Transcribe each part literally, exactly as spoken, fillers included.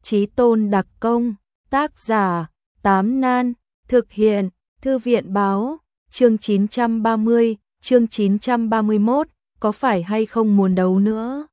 Chí tôn đặc công, tác giả, Tám Nan, thực hiện, Thư viện báo, chương chín trăm ba mươi, chương chín trăm ba mươi mốt, có phải hay không muốn đấu nữa?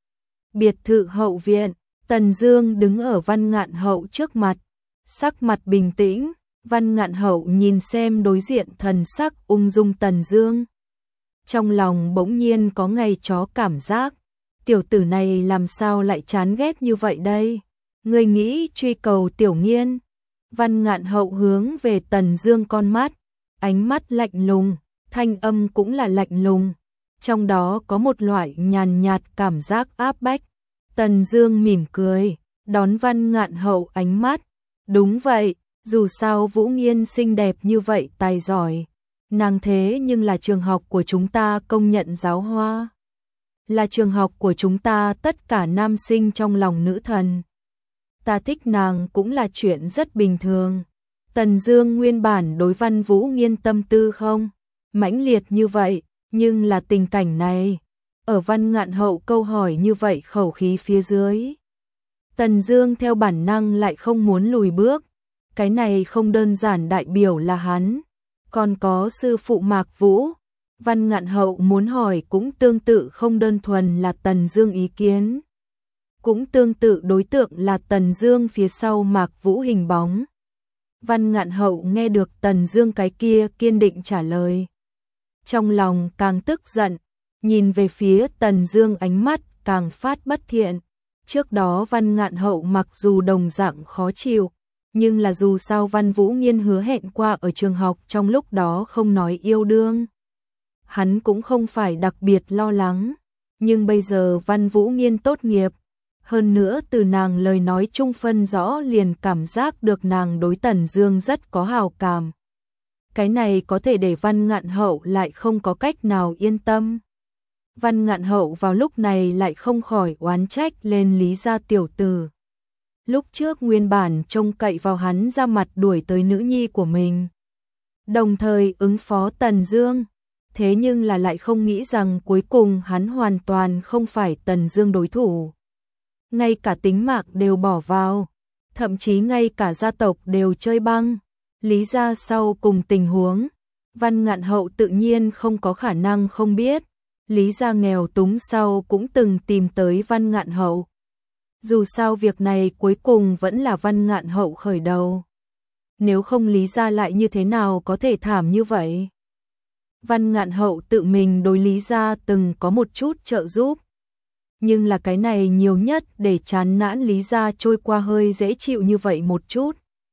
Biệt thự hậu viện, Tần Dương đứng ở Văn Ngạn Hậu trước mặt, sắc mặt bình tĩnh, Văn Ngạn Hậu nhìn xem đối diện thần sắc ung dung Tần Dương. Trong lòng bỗng nhiên có ngày chó cảm giác, tiểu tử này làm sao lại chán ghét như vậy đây? Ngươi nghĩ truy cầu Tiểu Nghiên? Văn Ngạn Hậu hướng về Tần Dương con mắt, ánh mắt lạnh lùng, thanh âm cũng là lạnh lùng, trong đó có một loại nhàn nhạt cảm giác áp bách. Tần Dương mỉm cười, đón Văn Ngạn Hậu ánh mắt, đúng vậy, dù sao Vũ Nghiên xinh đẹp như vậy tài giỏi, nàng thế nhưng là trường học của chúng ta công nhận giáo hoa, là trường học của chúng ta tất cả nam sinh trong lòng nữ thần. Ta thích nàng cũng là chuyện rất bình thường. Tần Dương nguyên bản đối Văn Vũ Nghiên tâm tư không mãnh liệt như vậy, nhưng là tình cảnh này, ở Văn Ngạn Hậu câu hỏi như vậy khẩu khí phía dưới, Tần Dương theo bản năng lại không muốn lùi bước. Cái này không đơn giản đại biểu là hắn, còn có sư phụ Mạc Vũ. Văn Ngạn Hậu muốn hỏi cũng tương tự không đơn thuần là Tần Dương ý kiến, cũng tương tự đối tượng là Tần Dương phía sau Mạc Vũ hình bóng. Văn Ngạn Hậu nghe được Tần Dương cái kia kiên định trả lời, trong lòng càng tức giận, nhìn về phía Tần Dương ánh mắt càng phát bất thiện. Trước đó Văn Ngạn Hậu mặc dù đồng dạng khó chịu, nhưng là dù sao Văn Vũ Nghiên hứa hẹn qua ở trường học trong lúc đó không nói yêu đương, hắn cũng không phải đặc biệt lo lắng. Nhưng bây giờ Văn Vũ Nghiên tốt nghiệp, hơn nữa từ nàng lời nói chung phân rõ liền cảm giác được nàng đối Tần Dương rất có hảo cảm. Cái này có thể để Văn Ngạn Hậu lại không có cách nào yên tâm. Văn Ngạn Hậu vào lúc này lại không khỏi oán trách lên Lý gia tiểu tử. Lúc trước nguyên bản trông cậy vào hắn ra mặt đuổi tới nữ nhi của mình, đồng thời ứng phó Tần Dương, thế nhưng là lại không nghĩ rằng cuối cùng hắn hoàn toàn không phải Tần Dương đối thủ. Ngay cả tính mạng đều bỏ vào, thậm chí ngay cả gia tộc đều chơi băng. Lý gia sau cùng tình huống, Văn Ngạn Hậu tự nhiên không có khả năng không biết. Lý gia nghèo túng sau cũng từng tìm tới Văn Ngạn Hậu. Dù sao việc này cuối cùng vẫn là Văn Ngạn Hậu khởi đầu. Nếu không Lý gia lại như thế nào có thể thảm như vậy? Văn Ngạn Hậu tự mình đối Lý gia từng có một chút trợ giúp, nhưng là cái này nhiều nhất để chán nản Lý gia trôi qua hơi dễ chịu như vậy một chút,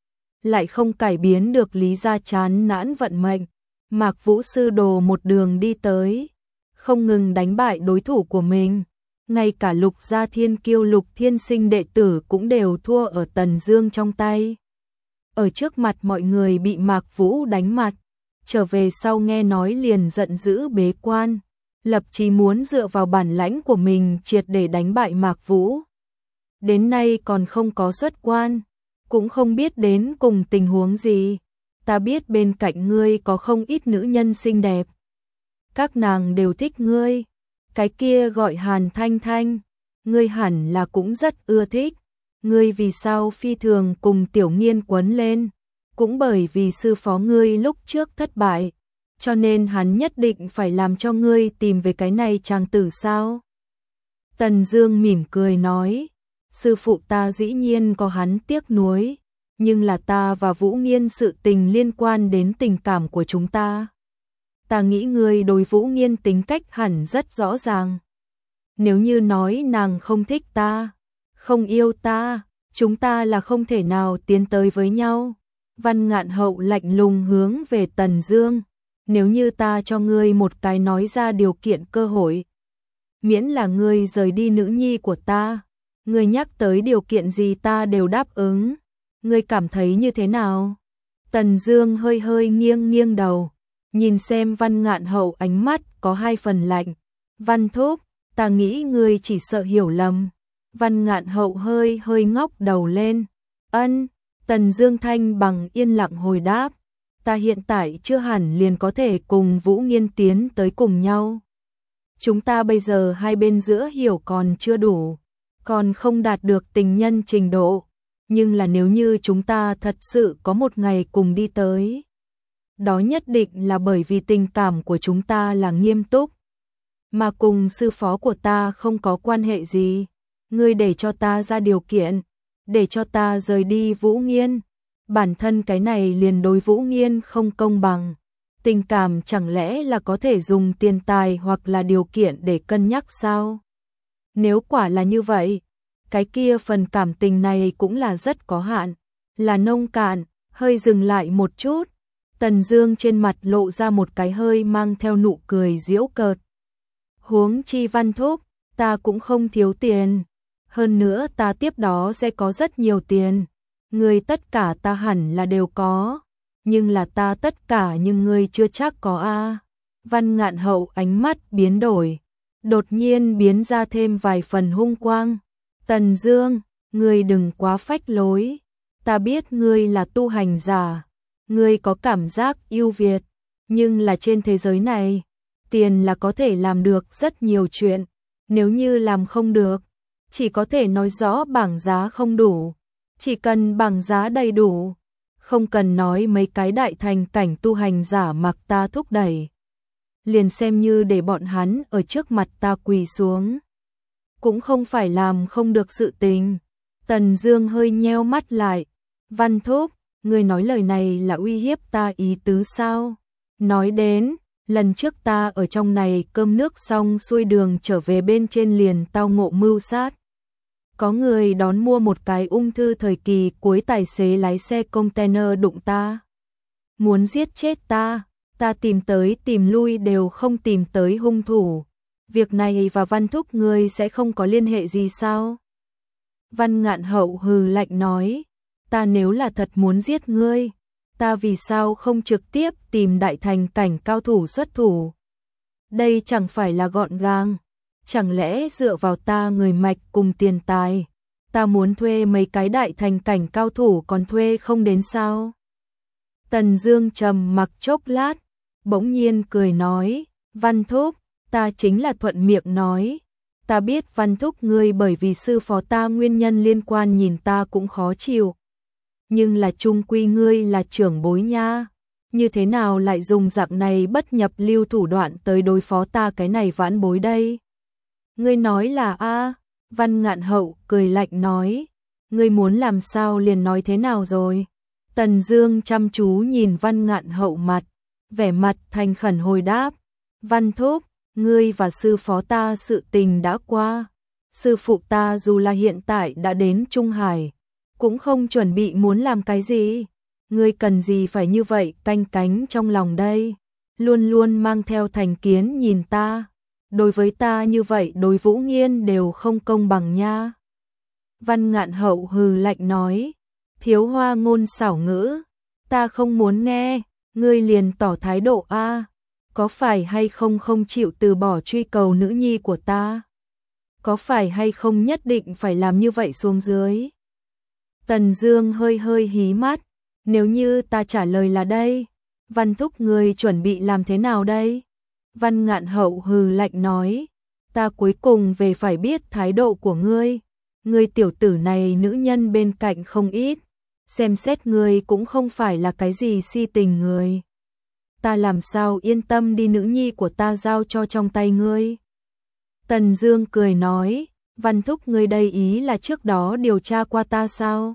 lại không cải biến được Lý gia chán nản vận mệnh. Mạc Vũ sư đồ một đường đi tới, không ngừng đánh bại đối thủ của mình, ngay cả Lục gia thiên kiêu Lục Thiên Sinh đệ tử cũng đều thua ở Tần Dương trong tay. Ở trước mặt mọi người bị Mạc Vũ đánh mặt, trở về sau nghe nói liền giận dữ bế quan, lập chí muốn dựa vào bản lãnh của mình triệt để đánh bại Mạc Vũ. Đến nay còn không có xuất quan, cũng không biết đến cùng tình huống gì. Ta biết bên cạnh ngươi có không ít nữ nhân xinh đẹp, các nàng đều thích ngươi. Cái kia gọi Hàn Thanh Thanh, ngươi hẳn là cũng rất ưa thích. Ngươi vì sao phi thường cùng Tiểu Nghiên quấn lên? Cũng bởi vì sư phó ngươi lúc trước thất bại, cho nên hắn nhất định phải làm cho ngươi tìm về cái này chàng tử sao? Tần Dương mỉm cười nói, sư phụ ta dĩ nhiên có hắn tiếc nuối, nhưng là ta và Vũ Nghiên sự tình liên quan đến tình cảm của chúng ta. Ta nghĩ ngươi đối Vũ Nghiên tính cách hẳn rất rõ ràng. Nếu như nói nàng không thích ta, không yêu ta, chúng ta là không thể nào tiến tới với nhau. Văn Ngạn Hậu lạnh lùng hướng về Tần Dương, nếu như ta cho ngươi một cái nói ra điều kiện cơ hội, miễn là ngươi rời đi nữ nhi của ta, ngươi nhắc tới điều kiện gì ta đều đáp ứng. Ngươi cảm thấy như thế nào? Tần Dương hơi hơi nghiêng nghiêng đầu, nhìn xem Văn Ngạn Hậu ánh mắt có hai phần lạnh. Văn thúc, ta nghĩ ngươi chỉ sợ hiểu lầm. Văn Ngạn Hậu hơi hơi ngóc đầu lên. Ân. Tần Dương thanh bằng yên lặng hồi đáp, ta hiện tại chưa hẳn liền có thể cùng Vũ Nghiên tiến tới cùng nhau. Chúng ta bây giờ hai bên giữa hiểu còn chưa đủ, còn không đạt được tình nhân trình độ, nhưng là nếu như chúng ta thật sự có một ngày cùng đi tới, đó nhất định là bởi vì tình cảm của chúng ta là nghiêm túc, mà cùng sư phó của ta không có quan hệ gì. Ngươi để cho ta ra điều kiện, để cho ta rời đi Vũ Nghiên, bản thân cái này liền đối Vũ Nghiên không công bằng. Tình cảm chẳng lẽ là có thể dùng tiền tài hoặc là điều kiện để cân nhắc sao? Nếu quả là như vậy, cái kia phần cảm tình này cũng là rất có hạn, là nông cạn. Hơi dừng lại một chút, Tần Dương trên mặt lộ ra một cái hơi mang theo nụ cười giễu cợt. Huống chi Văn thúc, ta cũng không thiếu tiền, hơn nữa ta tiếp đó sẽ có rất nhiều tiền. Ngươi tất cả ta hẳn là đều có, nhưng là ta tất cả nhưng ngươi chưa chắc có a. Văn Ngạn Hậu ánh mắt biến đổi, đột nhiên biến ra thêm vài phần hung quang. Tần Dương, ngươi đừng quá phách lối, ta biết ngươi là tu hành giả, ngươi có cảm giác ưu việt, nhưng là trên thế giới này, tiền là có thể làm được rất nhiều chuyện, nếu như làm không được, chỉ có thể nói rõ bảng giá không đủ, chỉ cần bảng giá đầy đủ, không cần nói mấy cái đại thành cảnh tu hành giả mặc ta thúc đẩy, liền xem như để bọn hắn ở trước mặt ta quỳ xuống, cũng không phải làm không được sự tình. Tần Dương hơi nheo mắt lại, Văn thúc, ngươi nói lời này là uy hiếp ta ý tứ sao? Nói đến, lần trước ta ở trong này cơm nước xong xuôi đường trở về bên trên liền tao ngộ mưu sát. Có người đón mua một cái ung thư thời kỳ cuối tài xế lái xe container đụng ta. Muốn giết chết ta, ta tìm tới tìm lui đều không tìm tới hung thủ. Việc này và Văn thúc ngươi sẽ không có liên hệ gì sao? Văn Ngạn Hậu hừ lạnh nói, ta nếu là thật muốn giết ngươi, ta vì sao không trực tiếp tìm đại thành cảnh cao thủ xuất thủ? Đây chẳng phải là gọn gàng, chẳng lẽ dựa vào ta người mạch cùng tiền tài, ta muốn thuê mấy cái đại thành cảnh cao thủ còn thuê không đến sao? Tần Dương trầm mặc chốc lát, bỗng nhiên cười nói, Văn thúc, ta chính là thuận miệng nói, ta biết Văn thúc ngươi bởi vì sư phó ta nguyên nhân liên quan nhìn ta cũng khó chịu. Nhưng là chung quy ngươi là trưởng bối nha, như thế nào lại dùng dạng này bất nhập lưu thủ đoạn tới đối phó ta cái này vãn bối đây? Ngươi nói là a? Văn Ngạn Hậu cười lạnh nói, ngươi muốn làm sao liền nói thế nào rồi? Tần Dương chăm chú nhìn Văn Ngạn Hậu mặt, vẻ mặt thành khẩn hồi đáp, Văn thúc, ngươi và sư phó ta sự tình đã qua, sư phụ ta dù là hiện tại đã đến Trung Hải, cũng không chuẩn bị muốn làm cái gì, ngươi cần gì phải như vậy canh cánh trong lòng đây, luôn luôn mang theo thành kiến nhìn ta, đối với ta như vậy đối Vũ Nghiên đều không công bằng nha. Văn Ngạn Hậu hừ lạnh nói, thiếu hoa ngôn xảo ngữ, ta không muốn nghe, ngươi liền tỏ thái độ a, có phải hay không không chịu từ bỏ truy cầu nữ nhi của ta? Có phải hay không nhất định phải làm như vậy xuống dưới? Tần Dương hơi hơi hí mắt, nếu như ta trả lời là đây, Văn thúc ngươi chuẩn bị làm thế nào đây? Văn Ngạn Hậu hừ lạnh nói, ta cuối cùng về phải biết thái độ của ngươi, ngươi tiểu tử này nữ nhân bên cạnh không ít, xem xét ngươi cũng không phải là cái gì si tình người. Ta làm sao yên tâm đi nữ nhi của ta giao cho trong tay ngươi? Tần Dương cười nói, Văn thúc ngươi đây ý là trước đó điều tra qua ta sao?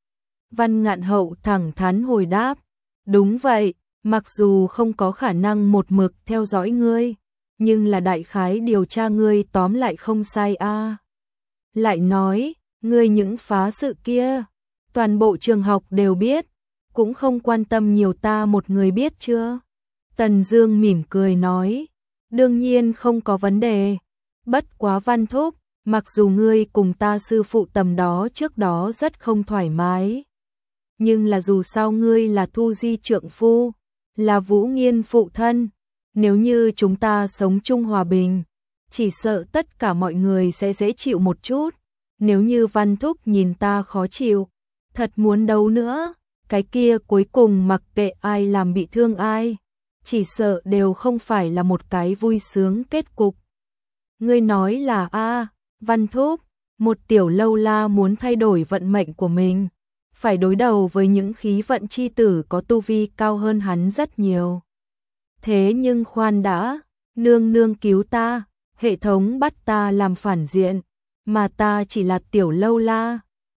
Văn Ngạn Hậu thẳng thắn hồi đáp, đúng vậy, mặc dù không có khả năng một mực theo dõi ngươi, nhưng là đại khái điều tra ngươi tóm lại không sai a. À. Lại nói, ngươi những phá sự kia, toàn bộ trường học đều biết, cũng không quan tâm nhiều ta một người biết chưa? Tần Dương mỉm cười nói, đương nhiên không có vấn đề, bất quá Văn thúc, mặc dù ngươi cùng ta sư phụ tầm đó trước đó rất không thoải mái, nhưng là dù sao ngươi là Thu Di trượng phu, là Vũ Nghiên phụ thân, nếu như chúng ta sống chung hòa bình, chỉ sợ tất cả mọi người sẽ dễ chịu một chút, nếu như Văn thúc nhìn ta khó chịu, thật muốn đấu nữa, cái kia cuối cùng mặc kệ ai làm bị thương ai, chỉ sợ đều không phải là một cái vui sướng kết cục. Ngươi nói là a, Văn thúc, một tiểu lâu la muốn thay đổi vận mệnh của mình, phải đối đầu với những khí vận chi tử có tu vi cao hơn hắn rất nhiều. Thế nhưng khoan đã, nương nương cứu ta, hệ thống bắt ta làm phản diện, mà ta chỉ là tiểu lâu la,